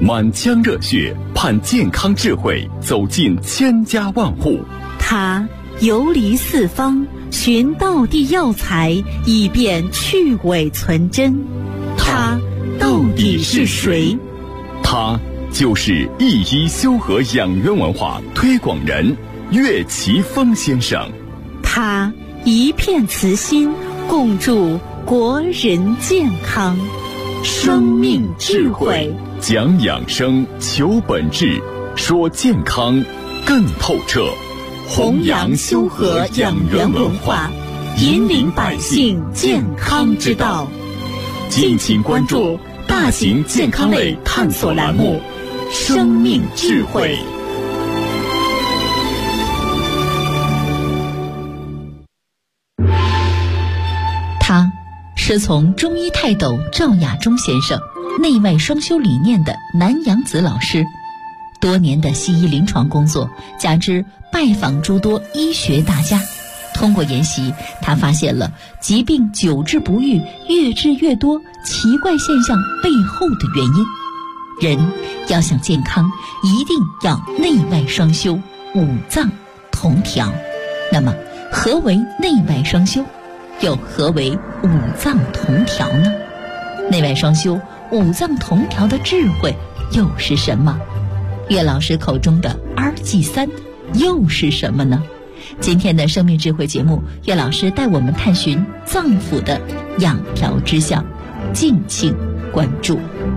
满腔热血盼健康智慧走进千家万户。 他游离四方，寻道地药材，以便去伪存真。他到底是谁？ 他就是一医修和养元文化推广人岳奇峰先生。 他一片慈心，共筑国人健康。生命智慧， 讲养生，求本质，说健康更透彻。 弘扬修和养元文化，引领百姓健康之道。敬请关注大型健康类探索栏目《生命智慧》。 他师从中医泰斗赵亚忠先生内外双修理念的南阳子老师，多年的西医临床工作加之拜访诸多医学大家，通过研习，他发现了疾病久治不愈、越治越多奇怪现象背后的原因。人要想健康，一定要内外双修，五脏同调。那么，何为内外双修？又何为五脏同调呢？内外双修、五脏同调的智慧又是什么？岳老师口中的2G3又是什么呢？今天的生命智慧节目，岳老师带我们探寻脏腑的养调之象，敬请关注。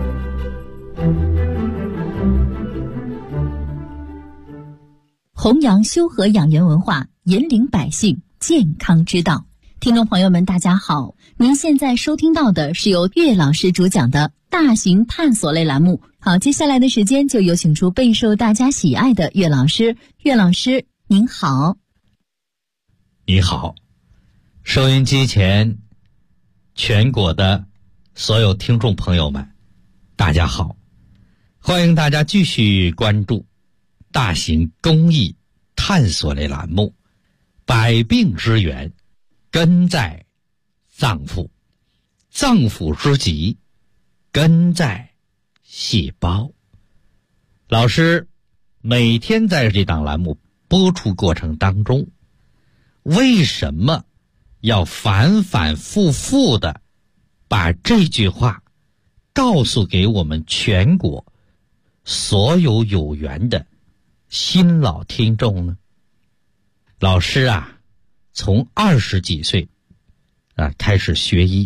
弘扬修和养元文化，引领百姓健康之道。听众朋友们大家好，您现在收听到的是由岳老师主讲的大型探索类栏目。好，接下来的时间就有请出备受大家喜爱的岳老师。岳老师您好。 你好，收音机前全国的所有听众朋友们大家好，欢迎大家继续关注大型公益探索类栏目百病之源根在脏腑，脏腑之疾根在细胞。老师每天在这档栏目播出过程当中，为什么要反反复复的把这句话告诉给我们全国所有有缘的新老听众呢？老师啊，从20几岁开始学医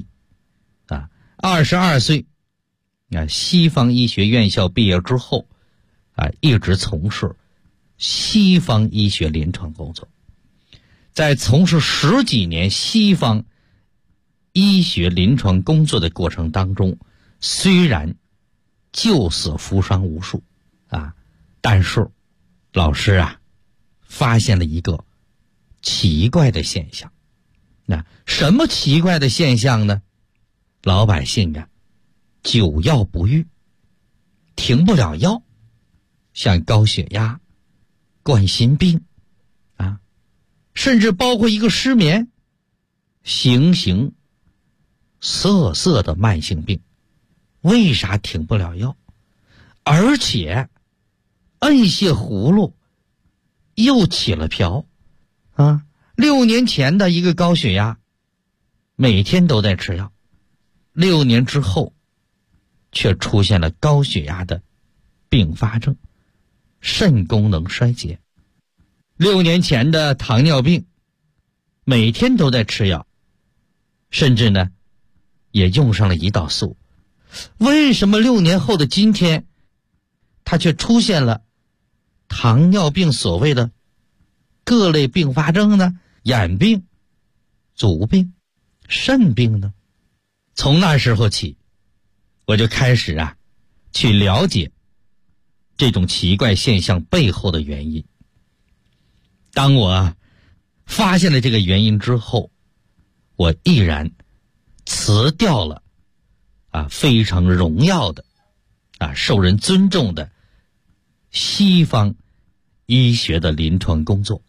22岁西方医学院校毕业之后一直从事西方医学临床工作。在从事10几年西方医学临床工作的过程当中，虽然救死扶伤无数但是老师发现了一个奇怪的现象。什么奇怪的现象呢？老百姓久药不愈，停不了药，像高血压、冠心病甚至包括一个失眠、形形色色的慢性病，为啥停不了药？而且摁下葫芦又起了瓢6年前的一个高血压，每天都在吃药，6年之后却出现了高血压的并发症，肾功能衰竭。6年前的糖尿病，每天都在吃药，甚至呢也用上了胰岛素。为什么6年后的今天他却出现了糖尿病所谓的各类并发症呢？眼病、足病、肾病呢？从那时候起，我就开始去了解这种奇怪现象背后的原因。当我发现了这个原因之后，我毅然辞掉了非常荣耀的受人尊重的西方医学的临床工作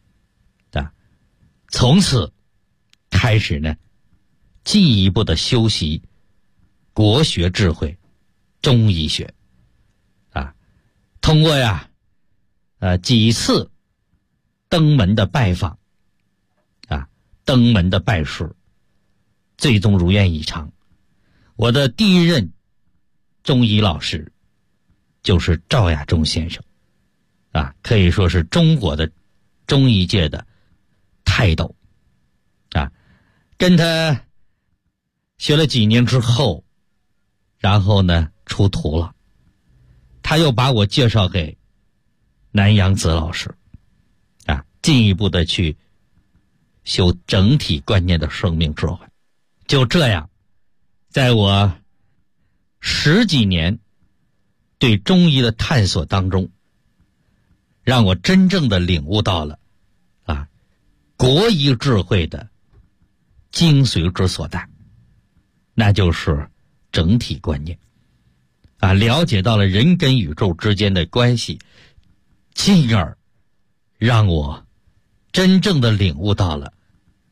从此开始呢进一步的修习国学智慧中医学。 通过几次登门的拜访登门的拜师，最终如愿以偿。我的第一任中医老师就是赵亚中先生可以说是中国的中医界的泰斗跟他学了几年之后，然后呢出徒了，他又把我介绍给南阳子老师进一步的去修整体观念的生命智慧。就这样，在我10几年对中医的探索当中，让我真正的领悟到了国医智慧的精髓之所在，那就是整体观念了解到了人跟宇宙之间的关系，进而让我真正的领悟到了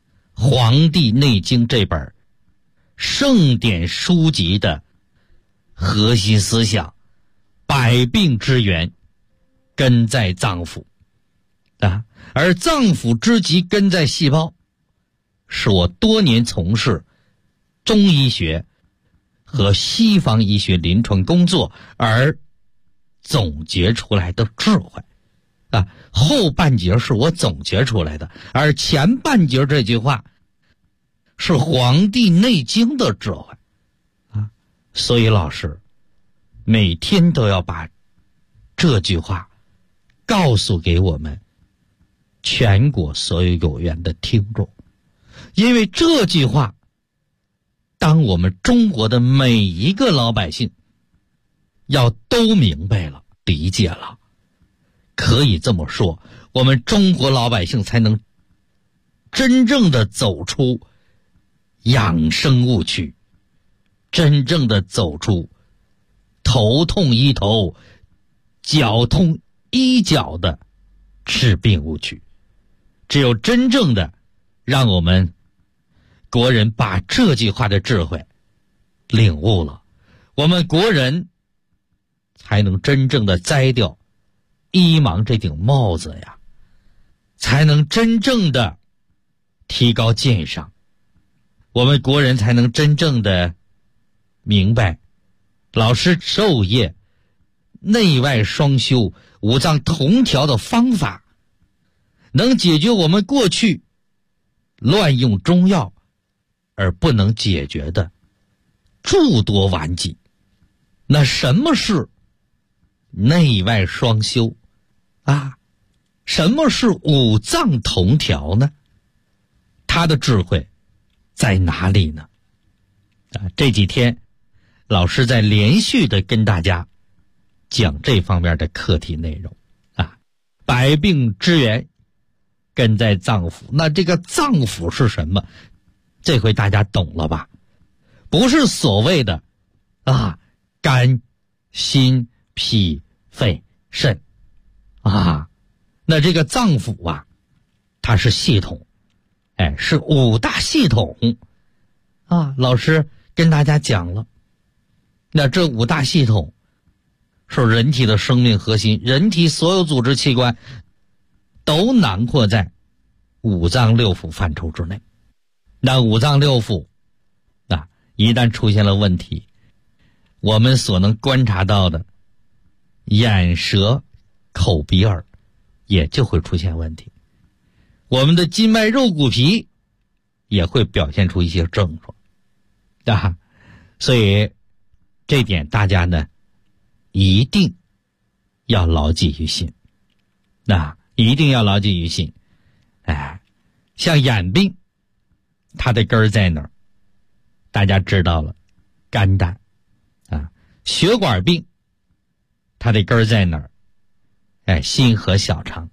《黄帝内经》这本圣典书籍的核心思想，百病之源根在脏腑而脏腑之疾根在细胞，是我多年从事中医学和西方医学临床工作而总结出来的智慧后半截是我总结出来的，而前半截这句话是《黄帝内经》的智慧所以老师每天都要把这句话告诉给我们全国所有有缘的听众，因为这句话当我们中国的每一个老百姓要都明白了理解了，可以这么说，我们中国老百姓才能真正的走出养生误区，真正的走出头痛医头脚痛医脚的治病误区。只有真正的让我们国人把这句话的智慧领悟了，我们国人才能真正的摘掉医盲这顶帽子呀，才能真正的提高鉴赏，我们国人才能真正的明白老师授业内外双修五脏同调的方法，能解决我们过去乱用中药而不能解决的诸多顽疾。那什么是内外双修什么是五脏同调呢？它的智慧在哪里呢？这几天老师在连续的跟大家讲这方面的课题内容百病之源根在脏腑。那这个脏腑是什么？这回大家懂了吧？不是所谓的肝心脾肺肾那这个脏腑它是系统是五大系统老师跟大家讲了，那这五大系统是人体的生命核心，人体所有组织器官都囊括在五脏六腑范畴之内。那五脏六腑一旦出现了问题，我们所能观察到的眼舌口鼻耳也就会出现问题，我们的筋脉肉骨皮也会表现出一些症状所以这点大家呢一定要牢记于心一定要牢记于心像眼病它的根儿在哪儿？大家知道了，肝胆血管病它的根儿在哪儿？心和小肠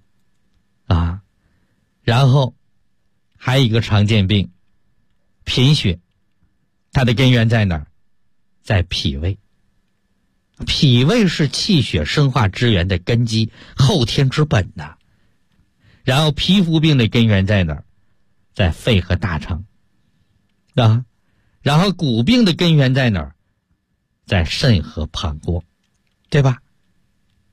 然后还有一个常见病贫血，它的根源在哪儿？在脾胃。脾胃是气血生化之源的根基，后天之本然后皮肤病的根源在哪儿？在肺和大肠然后骨病的根源在哪儿？在肾和膀胱，对吧？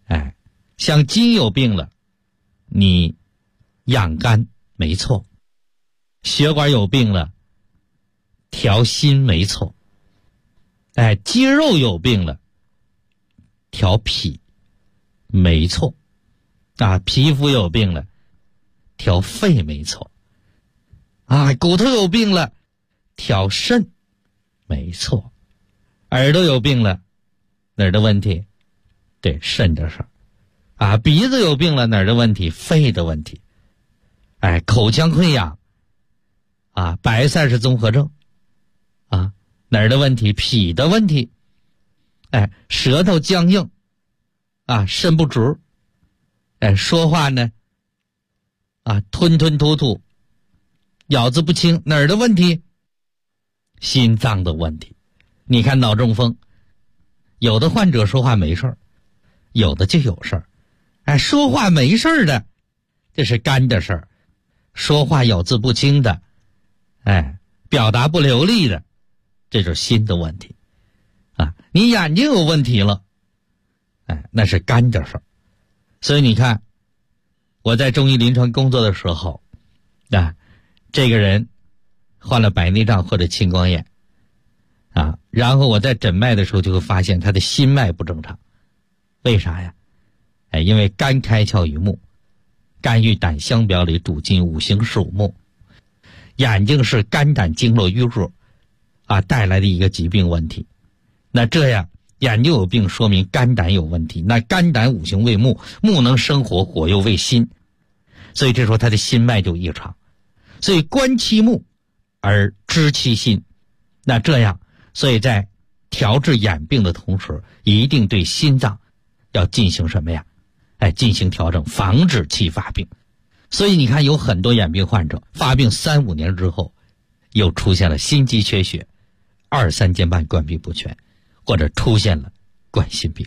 像筋有病了，你养肝没错，血管有病了，调心没错，肌肉有病了，调脾没错，皮肤有病了，调肺没错，骨头有病了，调肾没错，耳朵有病了，哪儿的问题？对，肾的事儿。鼻子有病了，哪儿的问题？肺的问题。口腔溃疡，白塞氏综合症，哪儿的问题？脾的问题。舌头僵硬，肾不足，说话呢，吞吞吐吐，咬字不清，哪儿的问题？心脏的问题。你看脑中风，有的患者说话没事儿，有的就有事儿。说话没事儿的，这是肝的事儿；说话咬字不清的，表达不流利的，这就是心的问题。你眼睛有问题了，那是肝的事儿。所以你看，我在中医临床工作的时候，这个人患了白内障或者青光眼，然后我在诊脉的时候就会发现他的心脉不正常。为啥呀？因为肝开窍于目，肝与胆相表里，主筋，五行属木，眼睛是肝胆经络淤弱带来的一个疾病问题。那这样眼睛有病，说明肝胆有问题。那肝胆五行为木，木能生火，火又为心，所以这时候他的心脉就异常。所以观其目而知其心。那这样，所以在调治眼病的同时，一定对心脏要进行什么呀？进行调整，防止其发病。所以你看，有很多眼病患者发病3-5年之后，又出现了心肌缺血、2、3间半冠闭不全，或者出现了冠心病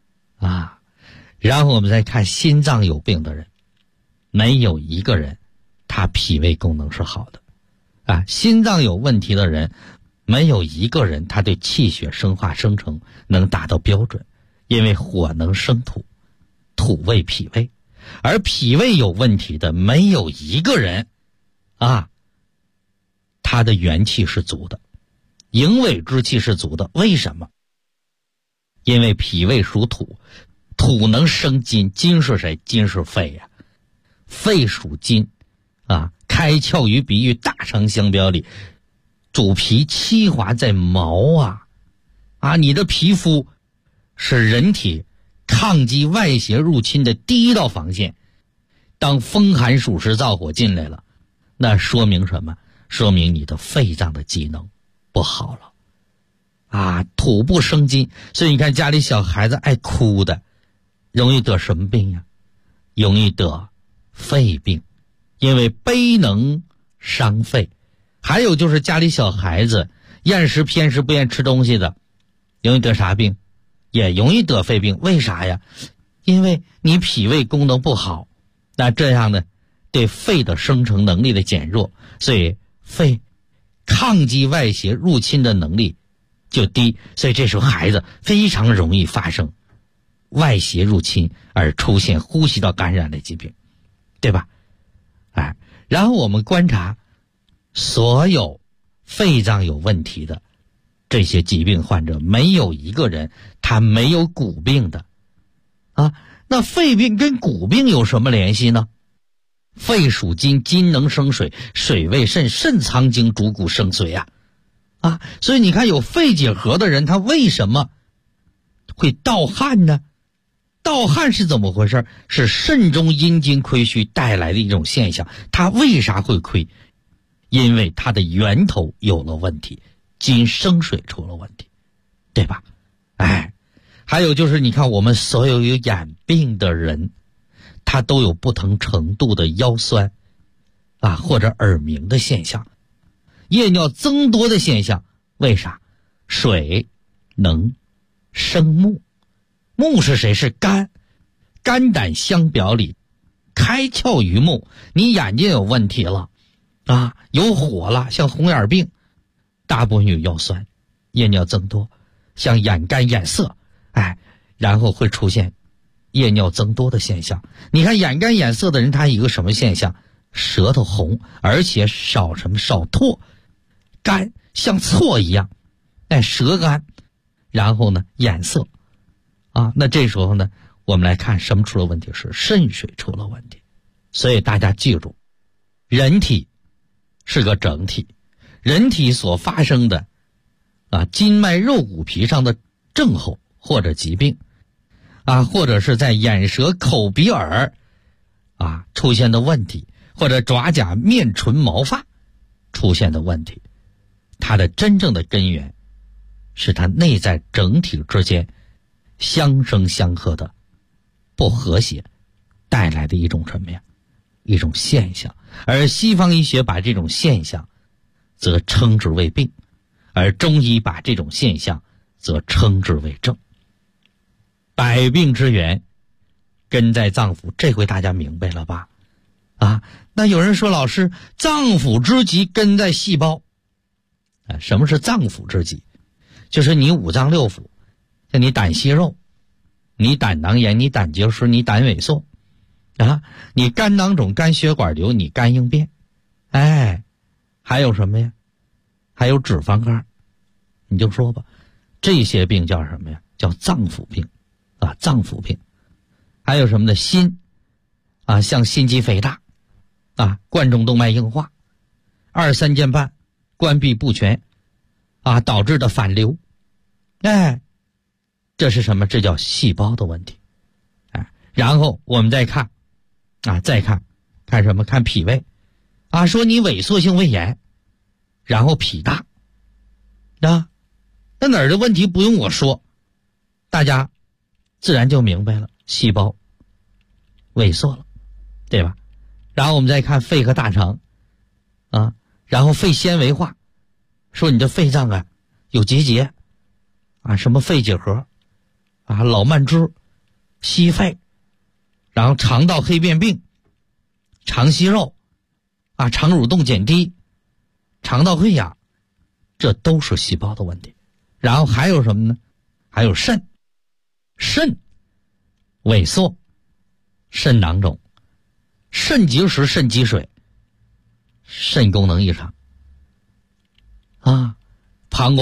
然后我们再看心脏有病的人，没有一个人他脾胃功能是好的心脏有问题的人，没有一个人他对气血生化生成能达到标准。因为火能生土，土为脾胃，而脾胃有问题的没有一个人他的元气是足的，营卫之气是足的。为什么？因为脾胃属土，土能生金，金是谁？金是肺呀，肺属金开窍于鼻，与大肠相表里，主皮，七华在毛你的皮肤是人体抗击外邪入侵的第一道防线。当风寒暑湿燥火进来了，那说明什么？说明你的肺脏的机能不好了土不生金。所以你看家里小孩子爱哭的，容易得什么病呀？容易得肺病，因为悲能伤肺。还有就是家里小孩子厌食偏食，不愿吃东西的，容易得啥病？也容易得肺病。为啥呀？因为你脾胃功能不好，那这样呢，对肺的生成能力的减弱，所以肺抗击外邪入侵的能力就低，所以这时候孩子非常容易发生外邪入侵而出现呼吸道感染的疾病，对吧？然后我们观察所有肺脏有问题的这些疾病患者，没有一个人他没有骨病的那肺病跟骨病有什么联系呢？肺属金，金能生水，水为肾，肾藏精，主骨生髓所以你看有肺结核的人，他为什么会盗汗呢？盗汗是怎么回事？是肾中阴精亏虚带来的一种现象。他为啥会亏？因为他的源头有了问题，金生水出了问题，对吧？还有就是你看我们所有有眼病的人，他都有不同程度的腰酸或者耳鸣的现象，夜尿增多的现象。为啥？水能生木，木是谁？是肝，肝胆相表里，开窍于目。你眼睛有问题了有火了，像红眼病，大部分有腰酸，夜尿增多，像眼干眼涩然后会出现夜尿增多的现象。你看眼干眼涩的人，他有一个什么现象？舌头红，而且少唾，干像错一样，舌干，然后呢眼涩啊。那这时候呢，我们来看什么出了问题？是肾水出了问题。所以大家记住，人体是个整体，人体所发生的筋脉肉骨皮上的症候或者疾病或者是在眼舌口鼻耳出现的问题，或者爪甲面唇毛发出现的问题，它的真正的根源是它内在整体之间相生相克的不和谐带来的一种什么呀？一种现象。而西方医学把这种现象则称之为病，而中医把这种现象则称之为症。百病之源根在脏腑，这回大家明白了吧？那有人说，老师，脏腑之疾根在细胞。什么是脏腑之疾？就是你五脏六腑，像你胆息肉，你胆囊炎，你胆结石，你胆萎缩你肝囊肿，肝血管瘤，你肝硬变，还有什么呀？还有脂肪肝。你就说吧，这些病叫什么呀？叫脏腑病脏腑病。还有什么呢？心像心肌肥大冠状动脉硬化，二三间瓣关闭不全导致的反流，这是什么？这叫细胞的问题。然后我们再看看什么？看脾胃说你萎缩性胃炎，然后脾大那哪儿的问题不用我说，大家自然就明白了，细胞萎缩了，对吧？然后我们再看肺和大肠然后肺纤维化，说你的肺脏有结节什么肺结核老慢支、息肺，然后肠道黑变病、肠息肉肠蠕动减低、肠道溃疡，这都是细胞的问题。然后还有什么呢？还有肾萎缩、肾囊肿、肾结石、肾积水、肾功能异常膀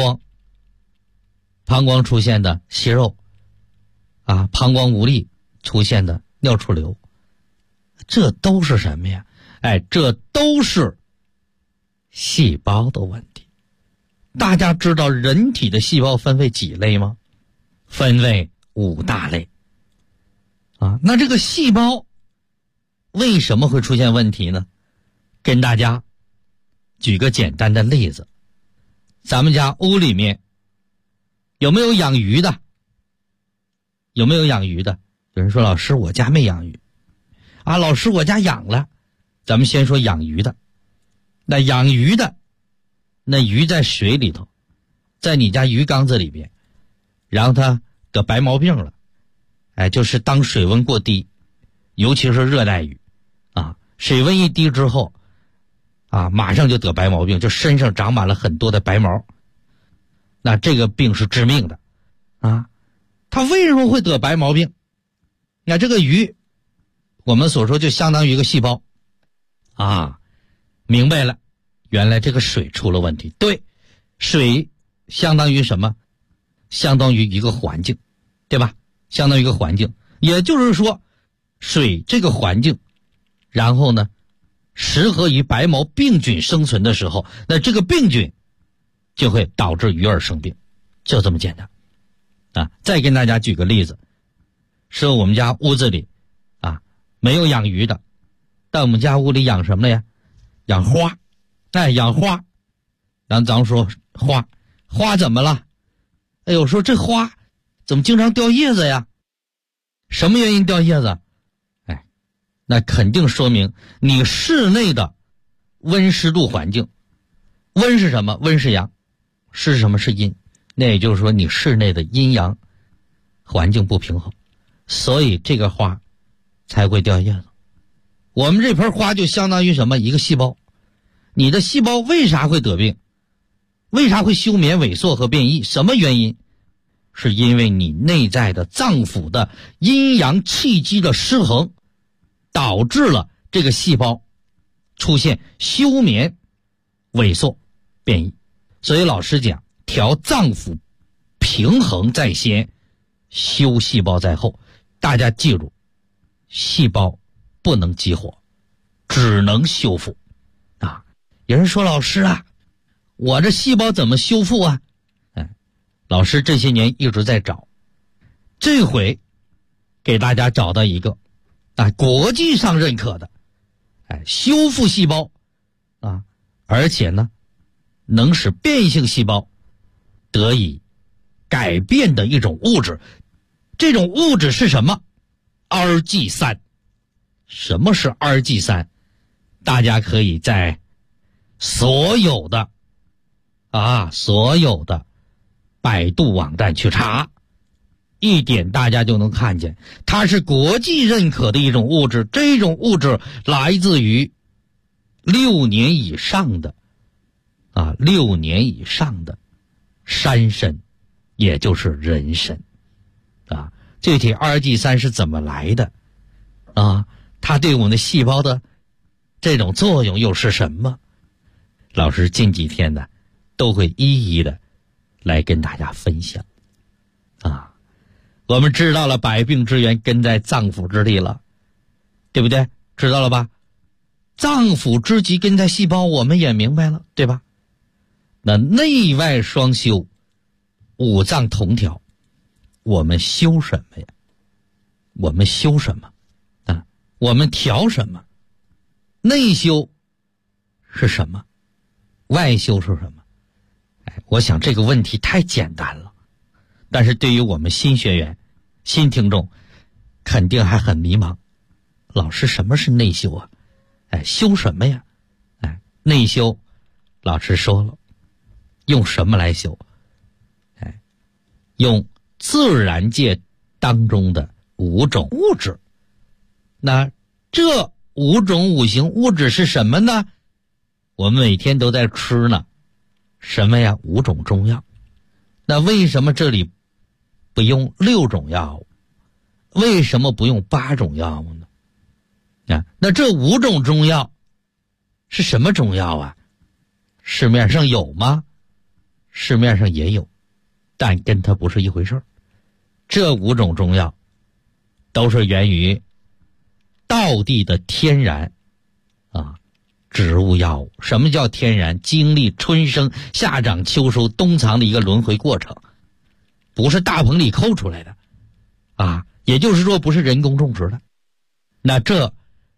胱出现的息肉膀胱无力出现的尿储留，这都是什么呀？这都是细胞的问题。大家知道人体的细胞分为几类吗？分为5大类那这个细胞为什么会出现问题呢？跟大家举个简单的例子，咱们家屋里面有没有养鱼的？有没有养鱼的？有人说，老师，我家没养鱼老师，我家养了。咱们先说养鱼的。那养鱼的，那鱼在水里头，在你家鱼缸子里边，然后它得白毛病了就是当水温过低，尤其是热带鱼水温一低之后马上就得白毛病，就身上长满了很多的白毛。那这个病是致命的它为什么会得白毛病？那这个鱼我们所说就相当于一个细胞明白了，原来这个水出了问题。对，水相当于什么？相当于一个环境，对吧？相当于一个环境，也就是说水这个环境，然后呢适合于白毛病菌生存的时候，那这个病菌就会导致鱼儿生病，就这么简单再跟大家举个例子，说我们家屋子里没有养鱼的，但我们家屋里养什么了呀？养花养花。然后咱们说花怎么了？说这花怎么经常掉叶子呀？什么原因掉叶子？那肯定说明你室内的温湿度环境，温是什么？温是阳，湿是什么？是阴。那也就是说你室内的阴阳环境不平衡，所以这个花才会掉叶子。我们这盆花就相当于什么？一个细胞。你的细胞为啥会得病？为啥会休眠、萎缩和变异？什么原因？ 是因为你内在的脏腑的阴阳气机的失衡，导致了这个细胞出现休眠、萎缩、变异。所以老师讲，调脏腑平衡在先，修细胞在后。大家记住，细胞不能激活，只能修复啊！有人说，老师啊，我这细胞怎么修复啊？老师这些年一直在找，这回给大家找到一个国际上认可的修复细胞啊，而且呢能使变性细胞得以改变的一种物质。这种物质是什么？RG3。什么是 RG3？ 大家可以在所有的百度网站去查，一点大家就能看见，它是国际认可的一种物质。这种物质来自于6年以上的山参，也就是人参啊。具体 RG3 是怎么来的啊？它对我们的细胞的这种作用又是什么？老师近几天呢都会一一的来跟大家分享啊。我们知道了百病之源根在脏腑之地了，对不对？知道了吧？脏腑之疾根在细胞，我们也明白了，对吧？那内外双修，五脏同调，我们修什么呀？我们修什么啊？我们调什么？内修是什么？外修是什么？我想这个问题太简单了，但是对于我们新学员、新听众，肯定还很迷茫。老师，什么是内修啊？修什么呀？内修，老师说了，用什么来修？用自然界当中的5种物质。那这5种五行物质是什么呢？我们每天都在吃呢。什么呀？5种中药。那为什么这里不用6种药物？为什么不用8种药物呢？那这5种中药是什么中药啊？市面上有吗？市面上也有，但跟它不是一回事儿。这5种中药都是源于道地的天然植物药物。什么叫天然？经历春生、夏长、秋收、冬藏的一个轮回过程，不是大棚里抠出来的也就是说不是人工种植的。那这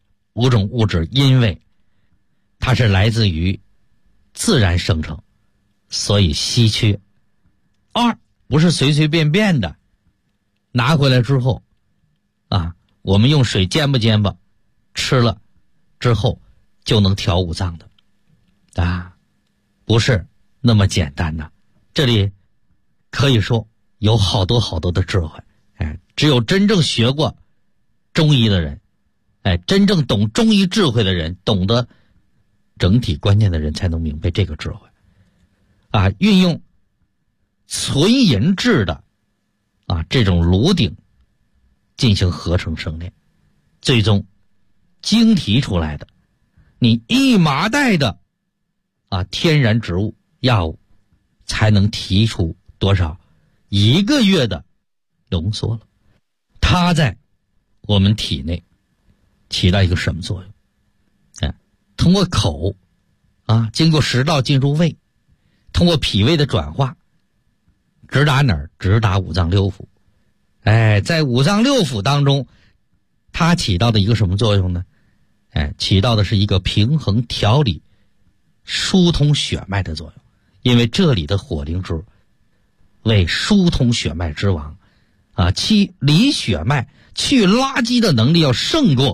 5种物质因为它是来自于自然生成，所以稀缺。2不是随随便便的拿回来之后我们用水煎吧煎吧吃了之后就能调五脏的不是那么简单的。这里可以说有好多好多的智慧，只有真正学过中医的人，真正懂中医智慧的人，懂得整体观念的人才能明白这个智慧运用纯银制的这种炉鼎进行合成生炼，最终精提出来的你1麻袋的天然植物药物才能提出多少？1个月的浓缩了。它在我们体内起到一个什么作用？通过口经过食道进入胃，通过脾胃的转化，直达哪儿？直达五脏六腑。在五脏六腑当中，它起到的一个什么作用呢？起到的是一个平衡、调理、疏通血脉的作用。因为这里的火灵芝为疏通血脉之王其理血脉、去垃圾的能力要胜过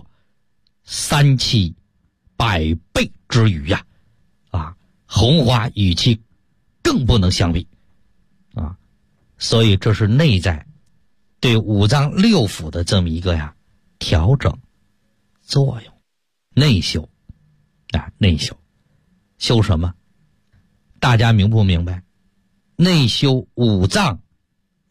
3七100倍之余红花与其更不能相比所以这是内在对五脏六腑的这么一个调整作用。内修内修修什么？大家明不明白？内修五脏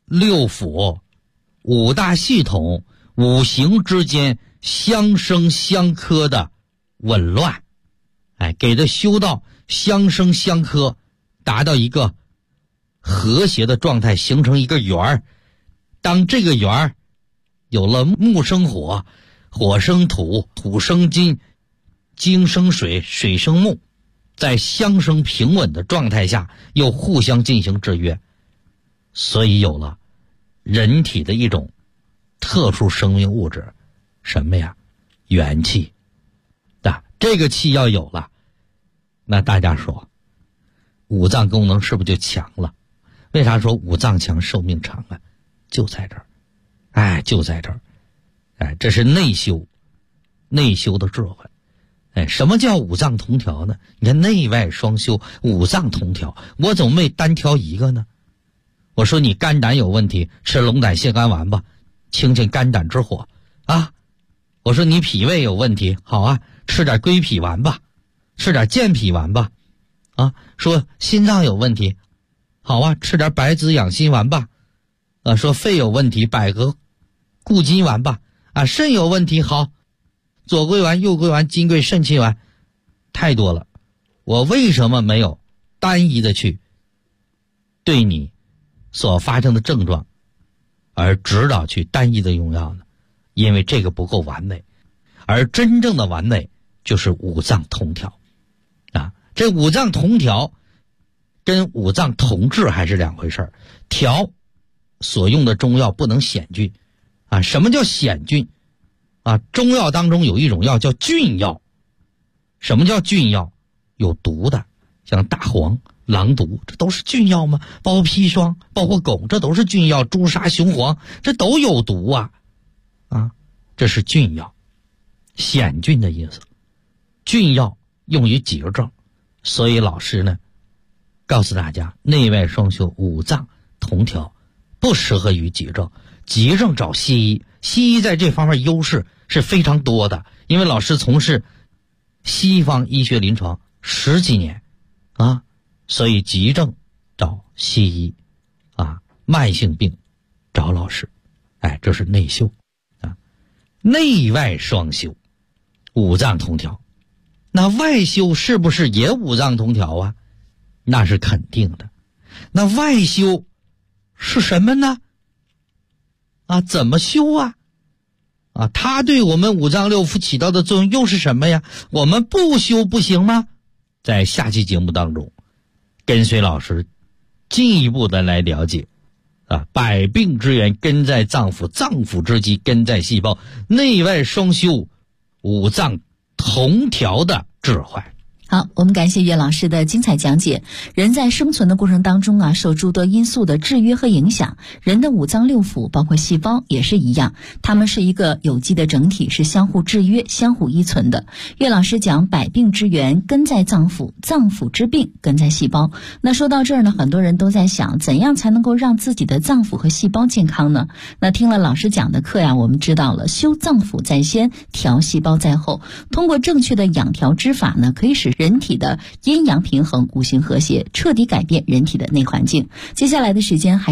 六腑、五大系统、五行之间相生相克的紊乱，给它修到相生相克，达到一个和谐的状态，形成一个圆儿。当这个圆儿有了木生火，火生土，土生金，金生水，水生木，在相生平稳的状态下又互相进行制约，所以有了人体的一种特殊生命物质，什么呀？元气。这个气要有了，那大家说五脏功能是不是就强了？为啥说五脏强寿命长啊？就在这儿，就在这儿，这是内修的智慧。什么叫五脏同调呢？你看内外双修，五脏同调，我怎么没单挑一个呢？我说你肝胆有问题，吃龙胆泻肝丸吧，清清肝胆之火啊。我说你脾胃有问题，好啊，吃点归脾丸吧，吃点健脾丸吧。啊，说心脏有问题，好啊，吃点白子养心丸吧。说肺有问题，百合固金丸吧。肾有问题，好，左归丸、右归丸、金匮肾气丸，太多了。我为什么没有单一的去对你所发生的症状而指导去单一的用药呢？因为这个不够完美，而真正的完美就是五脏同调。这五脏同调跟五脏同治还是两回事儿。调所用的中药不能险峻什么叫险峻中药当中有一种药叫菌药。什么叫菌药？有毒的，像大黄、狼毒，这都是菌药吗？包括砒霜，包括汞，这都是菌药。朱砂、雄黄，这都有毒这是菌药，险峻的意思。菌药用于急症，所以老师呢告诉大家，内外双修，五脏同调，不适合于急症。急症找西医，西医在这方面优势是非常多的，因为老师从事西方医学临床10几年所以急症找西医慢性病找老师。这是内修内外双修，五脏同调。那外修是不是也五脏同调那是肯定的。那外修是什么呢？怎么修它对我们五脏六腑起到的作用又是什么呀？我们不修不行吗？在下期节目当中，跟随老师进一步的来了解百病之源根在脏腑，脏腑之基根在细胞，内外双修，五脏同调的智慧。 好，我们感谢岳老师的精彩讲解。人在生存的过程当中受诸多因素的制约和影响，人的五脏六腑包括细胞也是一样，它们是一个有机的整体，是相互制约、相互依存的。岳老师讲百病之源根在脏腑，脏腑之病根在细胞。那说到这儿呢，很多人都在想，怎样才能够让自己的脏腑和细胞健康呢？那听了老师讲的课我们知道了，修脏腑在先，调细胞在后。通过正确的养调之法呢，可以使人体的阴阳平衡、五行和谐，彻底改变人体的内环境。接下来的时间还